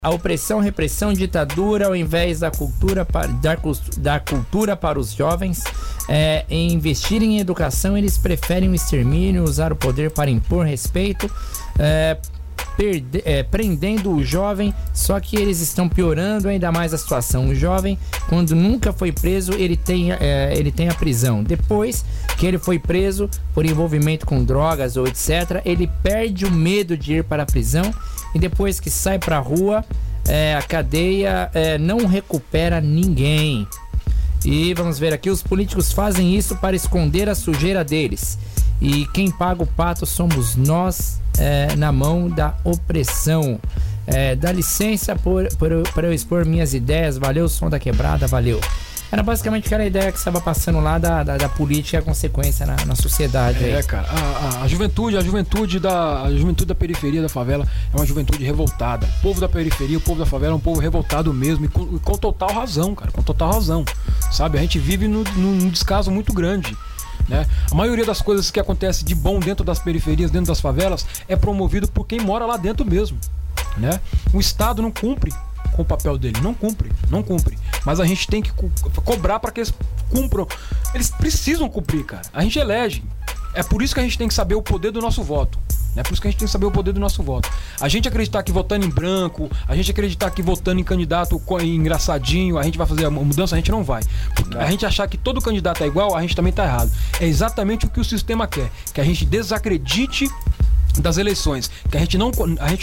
A opressão, repressão, ditadura, ao invés da cultura para os jovens, em investir em educação, eles preferem o extermínio, usar o poder para impor respeito, prendendo o jovem, só que eles estão piorando ainda mais a situação. O jovem, quando nunca foi preso, ele tem a prisão. Depois que ele foi preso por envolvimento com drogas ou etc., ele perde o medo de ir para a prisão, e depois que sai para a rua, a cadeia não recupera ninguém. E vamos ver aqui, os políticos fazem isso para esconder a sujeira deles, e quem paga o pato somos nós, na mão da opressão. Dá licença para eu expor minhas ideias. Valeu, som da quebrada, valeu. Era basicamente aquela ideia que estava passando lá da política e a consequência na sociedade. Cara, a juventude da periferia, da favela, é uma juventude revoltada. O povo da periferia, o povo da favela é um povo revoltado mesmo, e com total razão, cara, com total razão. Sabe, a gente vive num descaso muito grande, né? A maioria das coisas que acontece de bom dentro das periferias, dentro das favelas, é promovido por quem mora lá dentro mesmo, né? O Estado não cumpre com o papel dele, não cumpre. Mas a gente tem que cobrar para que eles cumpram. Eles precisam cumprir, cara. A gente elege. É por isso que a gente tem que saber o poder do nosso voto. É por isso que a gente tem que saber o poder do nosso voto. A gente acreditar que votando em branco, a gente acreditar que votando em candidato engraçadinho, a gente vai fazer a mudança, a gente não vai. Porque a gente achar que todo candidato é igual, a gente também tá errado. É exatamente o que o sistema quer. Que a gente desacredite das eleições, que a gente não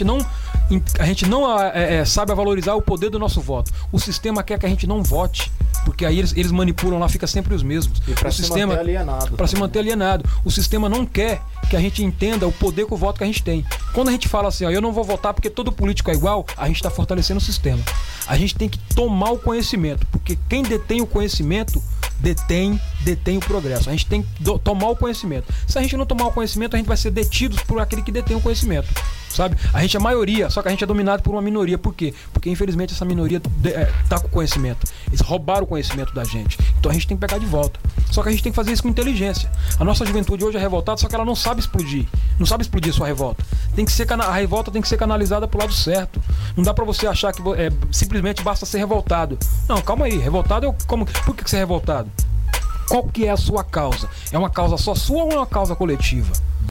sabe valorizar o poder do nosso voto. O sistema quer que a gente não vote, porque aí eles manipulam lá, fica sempre os mesmos. E para se manter alienado. Para se manter alienado. O sistema não quer que a gente entenda o poder com o voto que a gente tem. Quando a gente fala assim, eu não vou votar porque todo político é igual, a gente está fortalecendo o sistema. A gente tem que tomar o conhecimento, porque quem detém o conhecimento detém o progresso. A gente tem que tomar o conhecimento. Se a gente não tomar o conhecimento, a gente vai ser detidos por aquele que detém o conhecimento, sabe? A gente é maioria, só que a gente é dominado por uma minoria. Por quê? Porque infelizmente essa minoria tá com o conhecimento. Eles roubaram o conhecimento da gente. Então a gente tem que pegar de volta. Só que a gente tem que fazer isso com inteligência. A nossa juventude hoje é revoltada, só que ela não sabe explodir. Não sabe explodir a sua revolta. A revolta tem que ser canalizada pro lado certo. Não dá pra você achar que simplesmente basta ser revoltado. Não, calma aí. Revoltado, por que você é revoltado? Qual que é a sua causa? É uma causa só sua ou é uma causa coletiva?